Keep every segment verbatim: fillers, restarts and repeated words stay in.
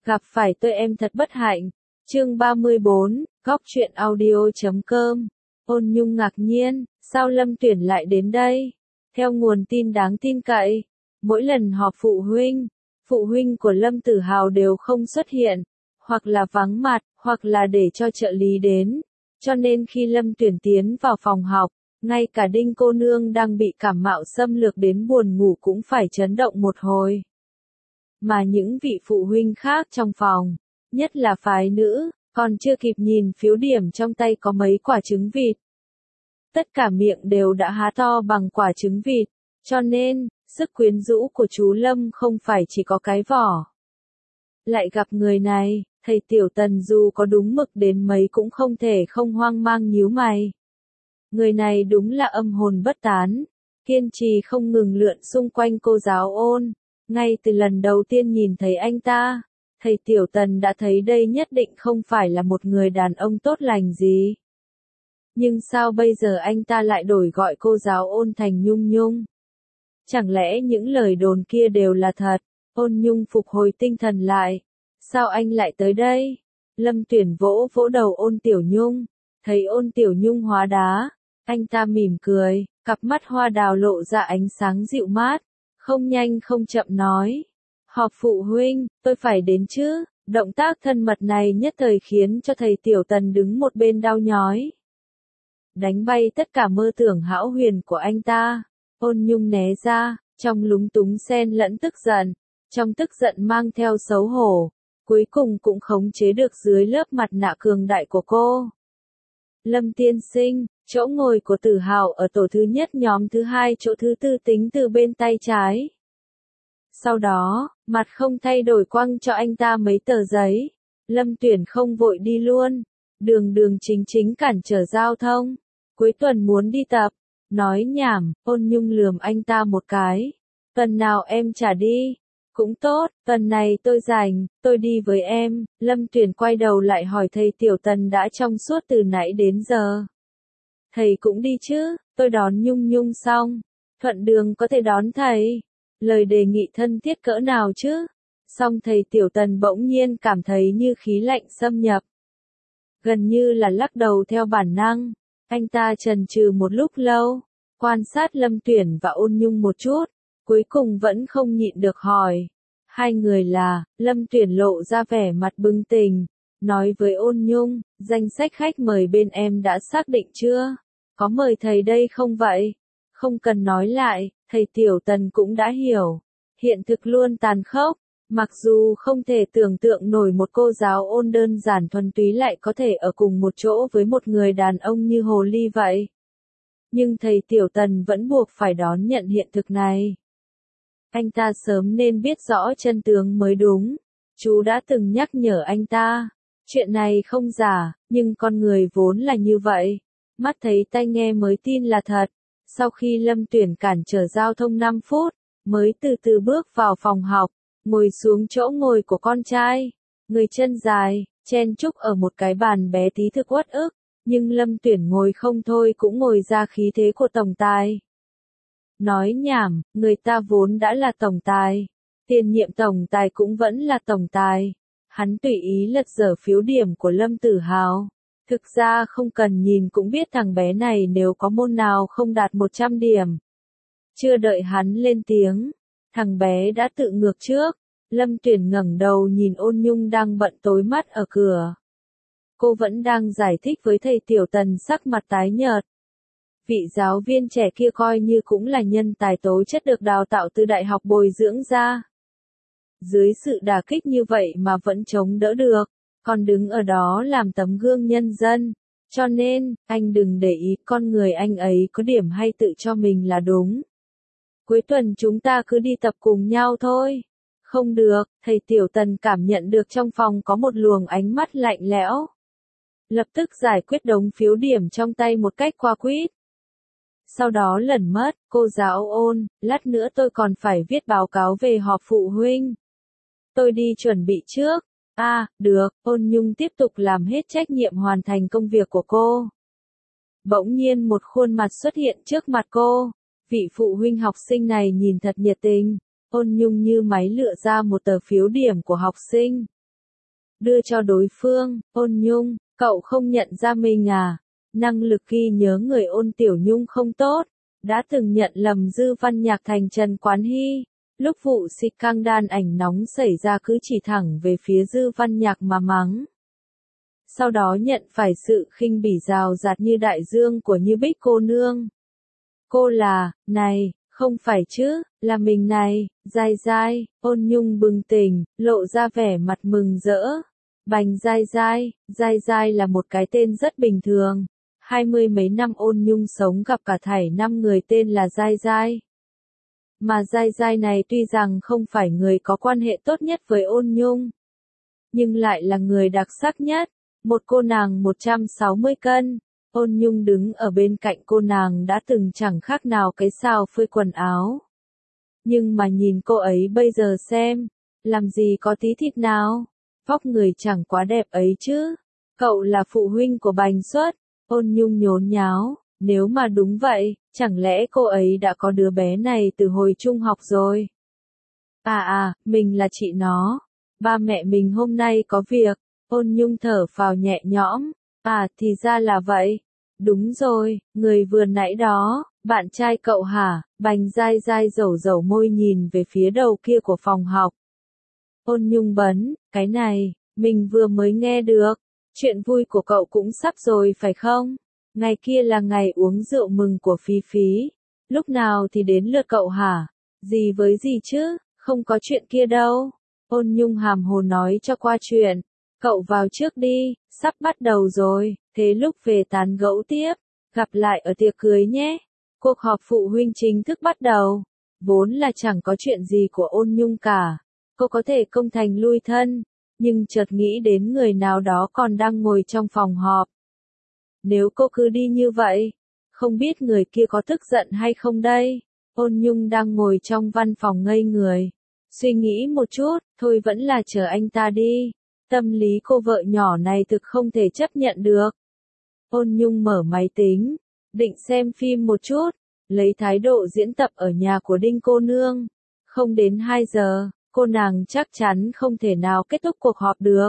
Gặp phải tôi em thật bất hạnh. Chương ba mươi bốn, góc truyện audio chấm com. Ôn Nhung ngạc nhiên, sao Lâm Tuyển lại đến đây? Theo nguồn tin đáng tin cậy, mỗi lần họp phụ huynh, phụ huynh của Lâm Tử Hào đều không xuất hiện, hoặc là vắng mặt, hoặc là để cho trợ lý đến. Cho nên khi Lâm Tuyển tiến vào phòng học, ngay cả Đinh cô nương đang bị cảm mạo xâm lược đến buồn ngủ cũng phải chấn động một hồi. Mà những vị phụ huynh khác trong phòng, nhất là phái nữ, còn chưa kịp nhìn phiếu điểm trong tay có mấy quả trứng vịt. Tất cả miệng đều đã há to bằng quả trứng vịt, cho nên, sức quyến rũ của chú Lâm không phải chỉ có cái vỏ. Lại gặp người này, thầy Tiểu Tần dù có đúng mực đến mấy cũng không thể không hoang mang nhíu mày. Người này đúng là âm hồn bất tán, kiên trì không ngừng lượn xung quanh cô giáo Ôn. Ngay từ lần đầu tiên nhìn thấy anh ta, thầy Tiểu Tần đã thấy đây nhất định không phải là một người đàn ông tốt lành gì. Nhưng sao bây giờ anh ta lại đổi gọi cô giáo Ôn thành Nhung Nhung? Chẳng lẽ những lời đồn kia đều là thật? Ôn Nhung phục hồi tinh thần lại. Sao anh lại tới đây? Lâm Tuyển vỗ vỗ đầu Ôn Tiểu Nhung. Thấy Ôn Tiểu Nhung hóa đá, anh ta mỉm cười, cặp mắt hoa đào lộ ra ánh sáng dịu mát. Không nhanh không chậm nói. Họp phụ huynh, tôi phải đến chứ. Động tác thân mật này nhất thời khiến cho thầy Tiểu Tần đứng một bên đau nhói. Đánh bay tất cả mơ tưởng hão huyền của anh ta. Ôn Nhung né ra, trong lúng túng xen lẫn tức giận. Trong tức giận mang theo xấu hổ. Cuối cùng cũng khống chế được dưới lớp mặt nạ cường đại của cô. Lâm tiên sinh, chỗ ngồi của Tử Hào ở tổ thứ nhất nhóm thứ hai chỗ thứ tư tính từ bên tay trái. Sau đó, mặt không thay đổi quăng cho anh ta mấy tờ giấy. Lâm Tuyển không vội đi luôn. Đường đường chính chính cản trở giao thông. Cuối tuần muốn đi tập. Nói nhảm, Ôn Nhung lườm anh ta một cái. Tuần nào em trả đi. Cũng tốt, tuần này tôi rảnh, tôi đi với em. Lâm Tuyển quay đầu lại hỏi thầy Tiểu Tần đã trong suốt từ nãy đến giờ. Thầy cũng đi chứ, tôi đón Nhung Nhung xong. Thuận đường có thể đón thầy. Lời đề nghị thân thiết cỡ nào chứ? Xong thầy Tiểu Tần bỗng nhiên cảm thấy như khí lạnh xâm nhập. Gần như là lắc đầu theo bản năng. Anh ta chần chừ một lúc lâu, quan sát Lâm Tuyển và Ôn Nhung một chút. Cuối cùng vẫn không nhịn được hỏi. Hai người là, Lâm Tuyển lộ ra vẻ mặt bừng tỉnh. Nói với Ôn Nhung, danh sách khách mời bên em đã xác định chưa? Có mời thầy đây không vậy? Không cần nói lại, thầy Tiểu Tần cũng đã hiểu. Hiện thực luôn tàn khốc. Mặc dù không thể tưởng tượng nổi một cô giáo Ôn đơn giản thuần túy lại có thể ở cùng một chỗ với một người đàn ông như Hồ Ly vậy. Nhưng thầy Tiểu Tần vẫn buộc phải đón nhận hiện thực này. Anh ta sớm nên biết rõ chân tướng mới đúng. Chú đã từng nhắc nhở anh ta. Chuyện này không giả, nhưng con người vốn là như vậy. Mắt thấy tai nghe mới tin là thật. Sau khi Lâm Tuyển cản trở giao thông năm phút, mới từ từ bước vào phòng học, ngồi xuống chỗ ngồi của con trai. Người chân dài, chen chúc ở một cái bàn bé tí thực uất ức. Nhưng Lâm Tuyển ngồi không thôi cũng ngồi ra khí thế của tổng tài. Nói nhảm, người ta vốn đã là tổng tài. Tiền nhiệm tổng tài cũng vẫn là tổng tài. Hắn tùy ý lật dở phiếu điểm của Lâm Tử Hào. Thực ra không cần nhìn cũng biết thằng bé này nếu có môn nào không đạt một trăm điểm. Chưa đợi hắn lên tiếng, thằng bé đã tự ngược trước. Lâm Tuyển ngẩng đầu nhìn Ôn Nhung đang bận tối mắt ở cửa. Cô vẫn đang giải thích với thầy Tiểu Tần sắc mặt tái nhợt. Vị giáo viên trẻ kia coi như cũng là nhân tài tố chất được đào tạo từ đại học bồi dưỡng ra. Dưới sự đả kích như vậy mà vẫn chống đỡ được, còn đứng ở đó làm tấm gương nhân dân. Cho nên, anh đừng để ý con người anh ấy có điểm hay tự cho mình là đúng. Cuối tuần chúng ta cứ đi tập cùng nhau thôi. Không được, thầy Tiểu Tần cảm nhận được trong phòng có một luồng ánh mắt lạnh lẽo. Lập tức giải quyết đống phiếu điểm trong tay một cách qua quýt. Sau đó lẩn mất, cô giáo Ôn, lát nữa tôi còn phải viết báo cáo về họp phụ huynh. Tôi đi chuẩn bị trước. À, được, Ôn Nhung tiếp tục làm hết trách nhiệm hoàn thành công việc của cô. Bỗng nhiên một khuôn mặt xuất hiện trước mặt cô. Vị phụ huynh học sinh này nhìn thật nhiệt tình. Ôn Nhung như máy lựa ra một tờ phiếu điểm của học sinh. đưa cho đối phương. Ôn Nhung, cậu không nhận ra mình à? Năng lực ghi nhớ người Ôn Tiểu Nhung không tốt, đã từng nhận lầm Dư Văn Nhạc thành Trần Quán Hy. Lúc vụ xịt căng đan ảnh nóng xảy ra cứ chỉ thẳng về phía Dư Văn Nhạc mà mắng. Sau đó nhận phải sự khinh bỉ rào rạt như đại dương của Như Bích cô nương. Cô là, này, không phải chứ, là mình này, Giai Giai. Ôn Nhung bừng tỉnh, lộ ra vẻ mặt mừng rỡ. Bành Giai Giai, Giai Giai là một cái tên rất bình thường. Hai mươi mấy năm Ôn Nhung sống gặp cả thảy năm người tên là Giai Giai. Mà Giai Giai này tuy rằng không phải người có quan hệ tốt nhất với Ôn Nhung, nhưng lại là người đặc sắc nhất. Một cô nàng một trăm sáu mươi cân, Ôn Nhung đứng ở bên cạnh cô nàng đã từng chẳng khác nào cái xào phơi quần áo. Nhưng mà nhìn cô ấy bây giờ xem, làm gì có tí thịt nào, vóc người chẳng quá đẹp ấy chứ. Cậu là phụ huynh của Bành Xuất. Ôn Nhung nhốn nháo, nếu mà đúng vậy, chẳng lẽ cô ấy đã có đứa bé này từ hồi trung học rồi? À à, mình là chị nó, ba mẹ mình hôm nay có việc. Ôn Nhung thở phào nhẹ nhõm, à thì ra là vậy. Đúng rồi, người vừa nãy đó, bạn trai cậu hả? Bành Giai Giai dẩu dẩu môi nhìn về phía đầu kia của phòng học. Ôn Nhung bấn, cái này, mình vừa mới nghe được. Chuyện vui của cậu cũng sắp rồi phải không? Ngày kia là ngày uống rượu mừng của Phí Phí. Lúc nào thì đến lượt cậu hả? Gì với gì chứ, không có chuyện kia đâu. Ôn Nhung hàm hồ nói cho qua chuyện. Cậu vào trước đi, sắp bắt đầu rồi, thế lúc về tán gẫu tiếp. Gặp lại ở tiệc cưới nhé. Cuộc họp phụ huynh chính thức bắt đầu. Vốn là chẳng có chuyện gì của Ôn Nhung cả. Cô có thể công thành lui thân. Nhưng chợt nghĩ đến người nào đó còn đang ngồi trong phòng họp. Nếu cô cứ đi như vậy, không biết người kia có tức giận hay không đây? Ôn Nhung đang ngồi trong văn phòng ngây người. Suy nghĩ một chút, thôi vẫn là chờ anh ta đi. Tâm lý cô vợ nhỏ này thực không thể chấp nhận được. Ôn Nhung mở máy tính, định xem phim một chút, lấy thái độ diễn tập ở nhà của Đinh cô nương. Không đến hai giờ, cô nàng chắc chắn không thể nào kết thúc cuộc họp được.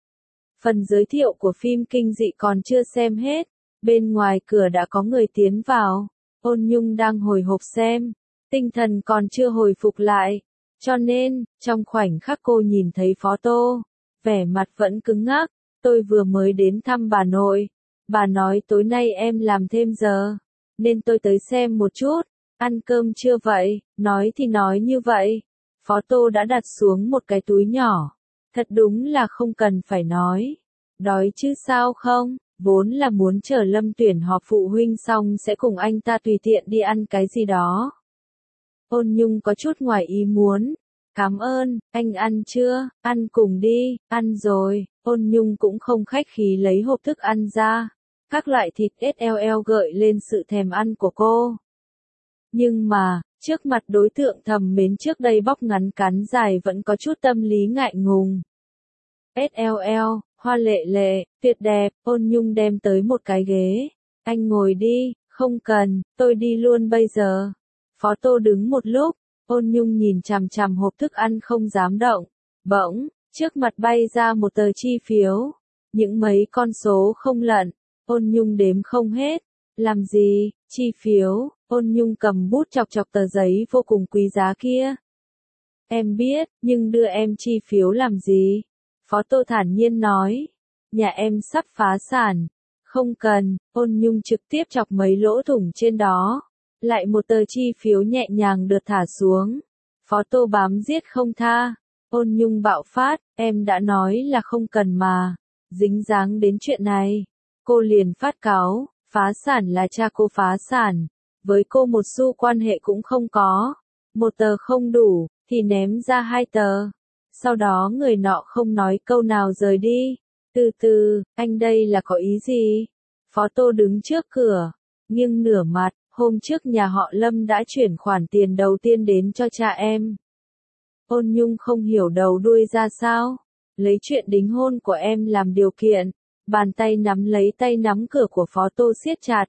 Phần giới thiệu của phim kinh dị còn chưa xem hết, bên ngoài cửa đã có người tiến vào. Ôn Nhung đang hồi hộp xem, tinh thần còn chưa hồi phục lại, cho nên, trong khoảnh khắc cô nhìn thấy Phó Tô, vẻ mặt vẫn cứng ngắc. Tôi vừa mới đến thăm bà nội, bà nói tối nay em làm thêm giờ, nên tôi tới xem một chút. Ăn cơm chưa vậy? Nói thì nói như vậy. Phó Tô đã đặt xuống một cái túi nhỏ. Thật đúng là không cần phải nói. Đói chứ sao không? Vốn là muốn chờ Lâm Tuyển họp phụ huynh xong sẽ cùng anh ta tùy tiện đi ăn cái gì đó. Ôn Nhung có chút ngoài ý muốn. Cảm ơn, anh ăn chưa? Ăn cùng đi. Ăn rồi. Ôn Nhung cũng không khách khí lấy hộp thức ăn ra. Các loại thịt ét lờ lờ gợi lên sự thèm ăn của cô. Nhưng mà, trước mặt đối tượng thầm mến trước đây bóc ngắn cắn dài vẫn có chút tâm lý ngại ngùng. ét lờ lờ, hoa lệ lệ, tuyệt đẹp. Ôn Nhung đem tới một cái ghế. Anh ngồi đi. Không cần, tôi đi luôn bây giờ. Phó Tô đứng một lúc. Ôn Nhung nhìn chằm chằm hộp thức ăn không dám động. Bỗng, trước mặt bay ra một tờ chi phiếu. Những mấy con số không lận. Ôn Nhung đếm không hết. Làm gì? Chi phiếu. Ôn Nhung cầm bút chọc chọc tờ giấy vô cùng quý giá kia. Em biết, nhưng đưa em chi phiếu làm gì? Phó Tô thản nhiên nói. Nhà em sắp phá sản. Không cần. Ôn Nhung trực tiếp chọc mấy lỗ thủng trên đó. Lại một tờ chi phiếu nhẹ nhàng được thả xuống. Phó Tô bám giết không tha. Ôn Nhung bạo phát, em đã nói là không cần mà. Dính dáng đến chuyện này. Cô liền phát cáo, phá sản là cha cô phá sản. Với cô một xu quan hệ cũng không có. Một tờ không đủ, thì ném ra hai tờ. Sau đó người nọ không nói câu nào rời đi. Từ từ, anh đây là có ý gì? Phó Tô đứng trước cửa, nghiêng nửa mặt. Hôm trước nhà họ Lâm đã chuyển khoản tiền đầu tiên đến cho cha em. Ôn Nhung không hiểu đầu đuôi ra sao. Lấy chuyện đính hôn của em làm điều kiện. Bàn tay nắm lấy tay nắm cửa của Phó Tô siết chặt.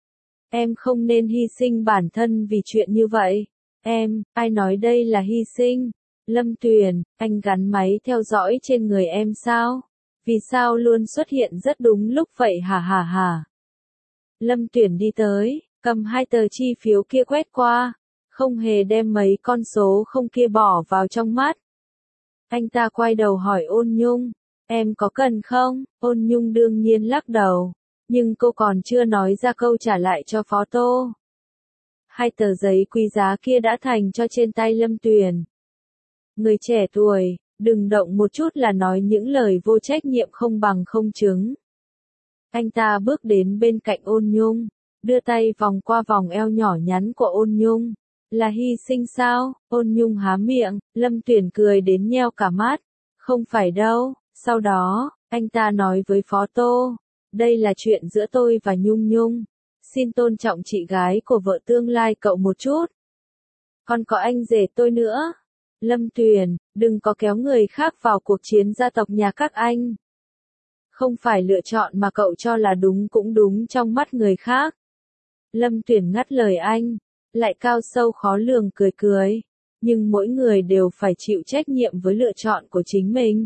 Em không nên hy sinh bản thân vì chuyện như vậy. Em, ai nói đây là hy sinh? Lâm Tuyền, anh gắn máy theo dõi trên người em sao? Vì sao luôn xuất hiện rất đúng lúc vậy hả hả hả? Lâm Tuyền đi tới, cầm hai tờ chi phiếu kia quét qua, không hề đem mấy con số không kia bỏ vào trong mắt. Anh ta quay đầu hỏi Ôn Nhung, em có cần không? Ôn Nhung đương nhiên lắc đầu, nhưng cô còn chưa nói ra câu trả lại cho Phó Tô. Hai tờ giấy quý giá kia đã thành cho trên tay Lâm Tuyền. Người trẻ tuổi, đừng động một chút là nói những lời vô trách nhiệm không bằng không chứng. Anh ta bước đến bên cạnh Ôn Nhung, đưa tay vòng qua vòng eo nhỏ nhắn của Ôn Nhung. Là hy sinh sao? Ôn Nhung há miệng, Lâm Tuyền cười đến nheo cả mắt. Không phải đâu. Sau đó, anh ta nói với Phó Tô, đây là chuyện giữa tôi và Nhung Nhung. Xin tôn trọng chị gái của vợ tương lai cậu một chút. Còn có anh rể tôi nữa. Lâm Tuyền, đừng có kéo người khác vào cuộc chiến gia tộc nhà các anh. Không phải lựa chọn mà cậu cho là đúng cũng đúng trong mắt người khác. Lâm Tuyền ngắt lời anh, lại cao sâu khó lường cười cười. Nhưng mỗi người đều phải chịu trách nhiệm với lựa chọn của chính mình.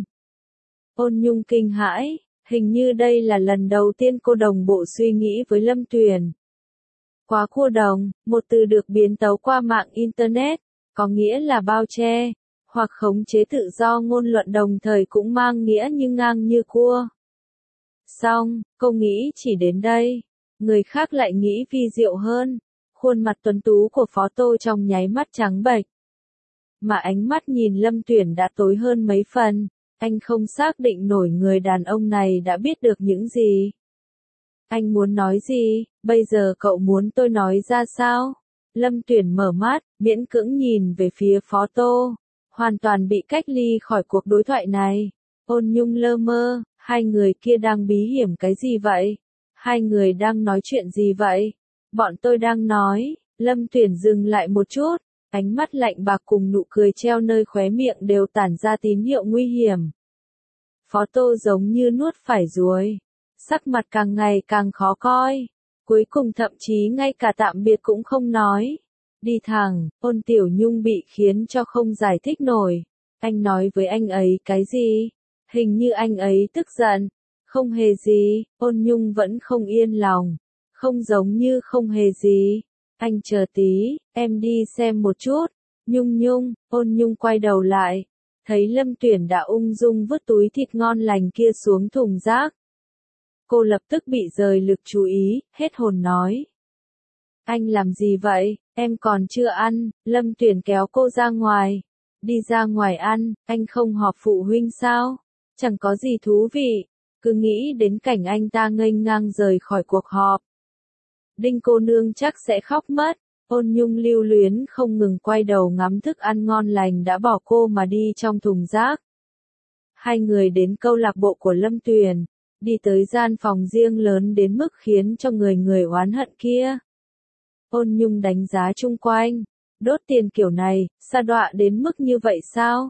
Ôn Nhung kinh hãi, hình như đây là lần đầu tiên cô đồng bộ suy nghĩ với Lâm Tuyền. Quá cua đồng, một từ được biến tấu qua mạng Internet, có nghĩa là bao che, hoặc khống chế tự do ngôn luận đồng thời cũng mang nghĩa như ngang như cua. Xong, cô nghĩ chỉ đến đây, người khác lại nghĩ vi diệu hơn. Khuôn mặt tuấn tú của Phó Tô trong nháy mắt trắng bệch. Mà ánh mắt nhìn Lâm Tuyền đã tối hơn mấy phần, anh không xác định nổi người đàn ông này đã biết được những gì. Anh muốn nói gì, bây giờ cậu muốn tôi nói ra sao? Lâm Tuyền mở mắt, miễn cưỡng nhìn về phía Phó Tô, hoàn toàn bị cách ly khỏi cuộc đối thoại này. Ôn Nhung lơ mơ, hai người kia đang bí hiểm cái gì vậy? Hai người đang nói chuyện gì vậy? Bọn tôi đang nói, Lâm Tuyền dừng lại một chút, ánh mắt lạnh bạc cùng nụ cười treo nơi khóe miệng đều tản ra tín hiệu nguy hiểm. Phó Tô giống như nuốt phải ruồi, sắc mặt càng ngày càng khó coi, cuối cùng thậm chí ngay cả tạm biệt cũng không nói. Đi thẳng, Ôn Tiểu Nhung bị khiến cho không giải thích nổi. Anh nói với anh ấy cái gì? Hình như anh ấy tức giận. Không hề gì, Ôn Nhung vẫn không yên lòng. Không giống như không hề gì. Anh chờ tí, em đi xem một chút. Nhung Nhung, Ôn Nhung quay đầu lại. Thấy Lâm Tuyền đã ung dung vứt túi thịt ngon lành kia xuống thùng rác. Cô lập tức bị rời lực chú ý, hết hồn nói. Anh làm gì vậy, em còn chưa ăn. Lâm Tuyền kéo cô ra ngoài. Đi ra ngoài ăn, anh không họp phụ huynh sao? Chẳng có gì thú vị, cứ nghĩ đến cảnh anh ta nghênh ngang rời khỏi cuộc họp. Đinh cô nương chắc sẽ khóc mất. Ôn Nhung lưu luyến không ngừng quay đầu ngắm thức ăn ngon lành đã bỏ cô mà đi trong thùng rác. Hai người đến câu lạc bộ của Lâm Tuyền, đi tới gian phòng riêng lớn đến mức khiến cho người người oán hận kia. Ôn Nhung đánh giá chung quanh, đốt tiền kiểu này, sa đọa đến mức như vậy sao?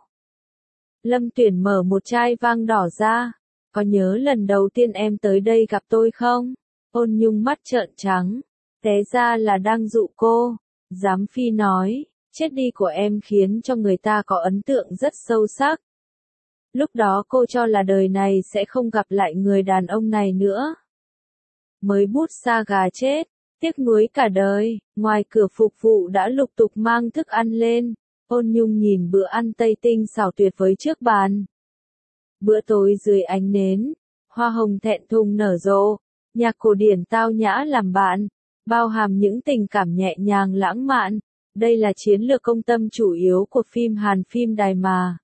Lâm Tuyền mở một chai vang đỏ ra, có nhớ lần đầu tiên em tới đây gặp tôi không? Ôn Nhung mắt trợn trắng, té ra là đang dụ cô. Giám phi nói, chết đi của em khiến cho người ta có ấn tượng rất sâu sắc. Lúc đó cô cho là đời này sẽ không gặp lại người đàn ông này nữa. Mới bút sa gà chết, tiếc nuối cả đời. Ngoài cửa phục vụ đã lục tục mang thức ăn lên. Ôn Nhung nhìn bữa ăn Tây tinh xảo tuyệt với trước bàn. Bữa tối dưới ánh nến, hoa hồng thẹn thùng nở rộ, nhạc cổ điển tao nhã làm bạn, bao hàm những tình cảm nhẹ nhàng lãng mạn. Đây là chiến lược công tâm chủ yếu của phim Hàn phim đài mà.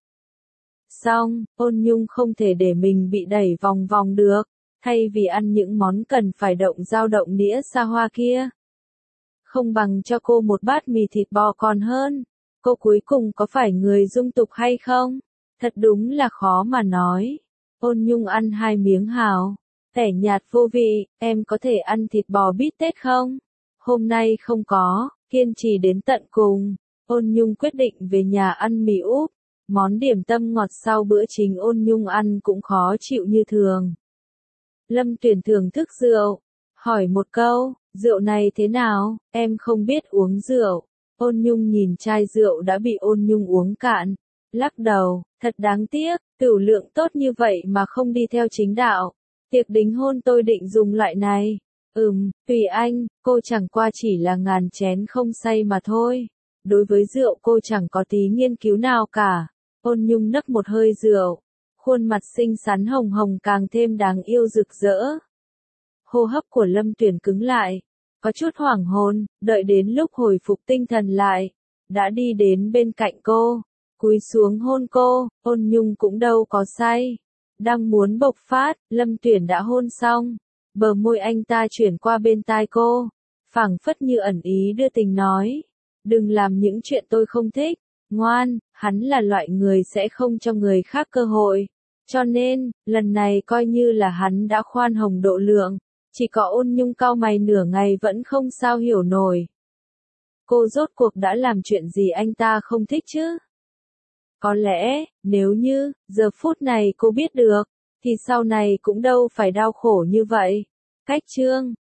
Xong, Ôn Nhung không thể để mình bị đẩy vòng vòng được, thay vì ăn những món cần phải động dao động đĩa xa hoa kia. Không bằng cho cô một bát mì thịt bò còn hơn. Cô cuối cùng có phải người dung tục hay không? Thật đúng là khó mà nói. Ôn Nhung ăn hai miếng hào, tẻ nhạt vô vị. Em có thể ăn thịt bò bít tết không? Hôm nay không có, kiên trì đến tận cùng. Ôn Nhung quyết định về nhà ăn mì úp. Món điểm tâm ngọt sau bữa chính Ôn Nhung ăn cũng khó chịu như thường. Lâm Tuyền thưởng thức rượu, hỏi một câu, rượu này thế nào? Em không biết uống rượu. Ôn Nhung nhìn chai rượu đã bị Ôn Nhung uống cạn, lắc đầu, thật đáng tiếc, tửu lượng tốt như vậy mà không đi theo chính đạo. Tiệc đính hôn tôi định dùng loại này. Ừm, tùy anh, cô chẳng qua chỉ là ngàn chén không say mà thôi. Đối với rượu cô chẳng có tí nghiên cứu nào cả. Ôn Nhung nấc một hơi rượu. Khuôn mặt xinh xắn hồng hồng càng thêm đáng yêu rực rỡ. Hô hấp của Lâm Tuyển cứng lại. Có chút hoảng hồn, đợi đến lúc hồi phục tinh thần lại. Đã đi đến bên cạnh cô. Cúi xuống hôn cô, Ôn Nhung cũng đâu có say. Đang muốn bộc phát, Lâm Tuyển đã hôn xong. Bờ môi anh ta chuyển qua bên tai cô. Phảng phất như ẩn ý đưa tình nói. Đừng làm những chuyện tôi không thích. Ngoan, hắn là loại người sẽ không cho người khác cơ hội. Cho nên, lần này coi như là hắn đã khoan hồng độ lượng. Chỉ có Ôn Nhung cau mày nửa ngày vẫn không sao hiểu nổi. Cô rốt cuộc đã làm chuyện gì anh ta không thích chứ? Có lẽ, nếu như, giờ phút này cô biết được, thì sau này cũng đâu phải đau khổ như vậy. Cách chương